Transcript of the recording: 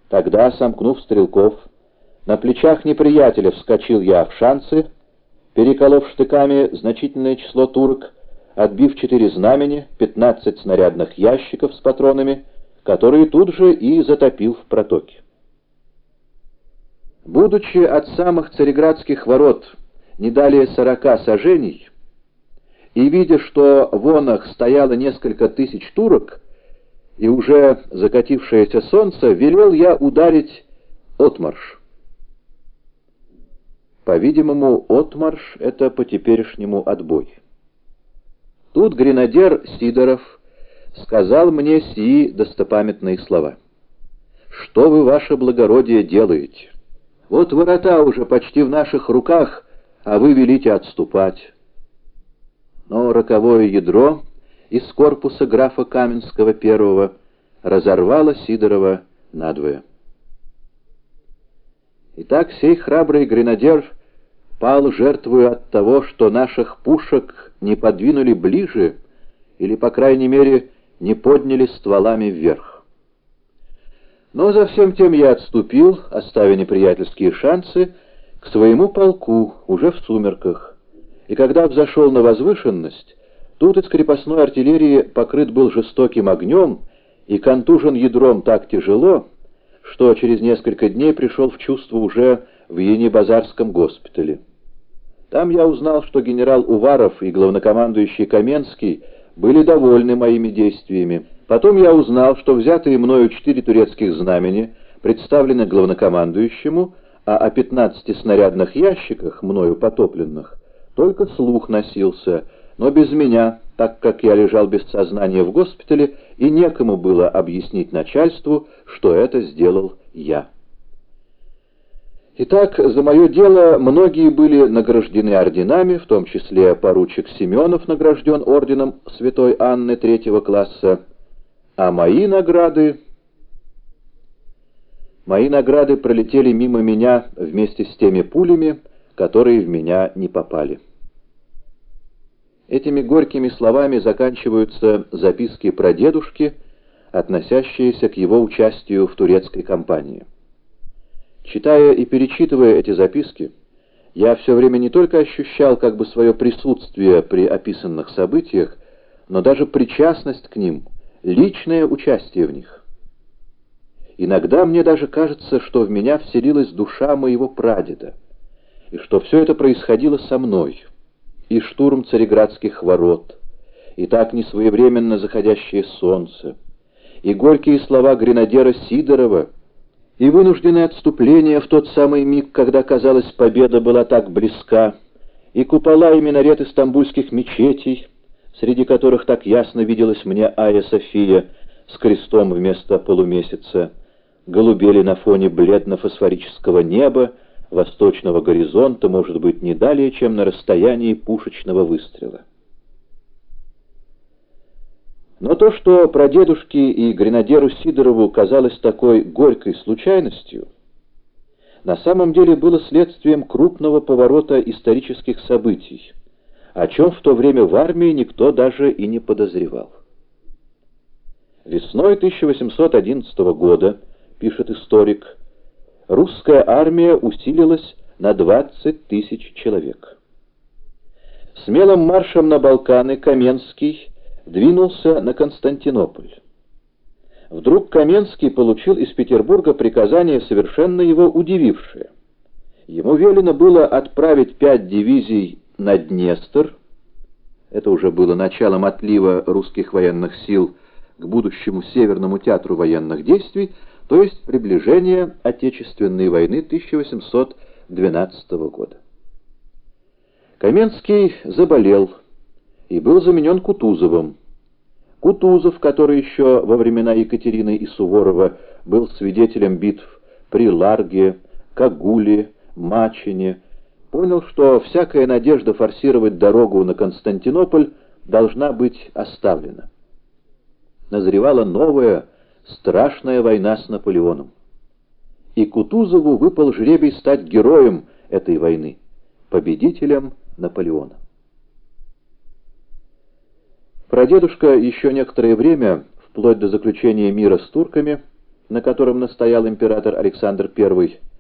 Тогда, сомкнув стрелков, на плечах неприятеля вскочил я в шанцы, переколов штыками значительное число турок, отбив 4 знамени, 15 снарядных ящиков с патронами, которые тут же и затопил в протоке. Будучи от самых цареградских ворот не далее 40 саженей, и видя, что в онах стояло несколько тысяч турок, и уже закатившееся солнце, велел я ударить отмарш. По-видимому, отмарш — это по-теперешнему отбой. Тут гренадер Сидоров сказал мне сии достопамятные слова: «Что вы, ваше благородие, делаете? Вот ворота уже почти в наших руках, а вы велите отступать». Но роковое ядро из корпуса графа Каменского I разорвало Сидорова надвое. Итак, сей храбрый гренадер пал жертвою от того, что наших пушек не подвинули ближе или, по крайней мере, не подняли стволами вверх. Но за всем тем я отступил, оставя неприятельские шансы, к своему полку уже в сумерках, и когда взошел на возвышенность, тут из крепостной артиллерии покрыт был жестоким огнем и контужен ядром так тяжело, что через несколько дней пришел в чувство уже в Ени-Базарском госпитале. Там я узнал, что генерал Уваров и главнокомандующий Каменский были довольны моими действиями. Потом я узнал, что взятые мною 4 турецких знамени представлены главнокомандующему, а о 15 снарядных ящиках, мною потопленных, только слух носился, но без меня, так как я лежал без сознания в госпитале, и некому было объяснить начальству, что это сделал я. Итак, за мое дело многие были награждены орденами, в том числе поручик Семенов награжден орденом Святой Анны 3-го класса, а мои награды пролетели мимо меня вместе с теми пулями, которые в меня не попали. Этими горькими словами заканчиваются записки прадедушки, относящиеся к его участию в турецкой кампании. Читая и перечитывая эти записки, я все время не только ощущал как бы свое присутствие при описанных событиях, но даже причастность к ним, личное участие в них. Иногда мне даже кажется, что в меня вселилась душа моего прадеда, и что все это происходило со мной, и штурм цареградских ворот, и так несвоевременно заходящее солнце, и горькие слова гренадера Сидорова, и вынужденное отступление в тот самый миг, когда, казалось, победа была так близка, и купола и минареты стамбульских мечетей, среди которых так ясно виделась мне Айя София с крестом вместо полумесяца, голубели на фоне бледно-фосфорического неба, восточного горизонта, может быть, не далее, чем на расстоянии пушечного выстрела. Но то, что прадедушке и гренадеру Сидорову казалось такой горькой случайностью, на самом деле было следствием крупного поворота исторических событий, о чем в то время в армии никто даже и не подозревал. Весной 1811 года, пишет историк, русская армия усилилась на 20 тысяч человек. Смелым маршем на Балканы Каменский двинулся на Константинополь. Вдруг Каменский получил из Петербурга приказание, совершенно его удивившее. Ему велено было отправить 5 дивизий на Днестр, это уже было началом отлива русских военных сил к будущему Северному театру военных действий, то есть приближение Отечественной войны 1812 года. Каменский заболел и был заменен Кутузовым. Кутузов, который еще во времена Екатерины и Суворова был свидетелем битв при Ларге, Кагуле, Мачине, понял, что всякая надежда форсировать дорогу на Константинополь должна быть оставлена. Назревала новая, страшная война с Наполеоном. И Кутузову выпал жребий стать героем этой войны, победителем Наполеона. Прадедушка еще некоторое время, вплоть до заключения мира с турками, на котором настоял император Александр I,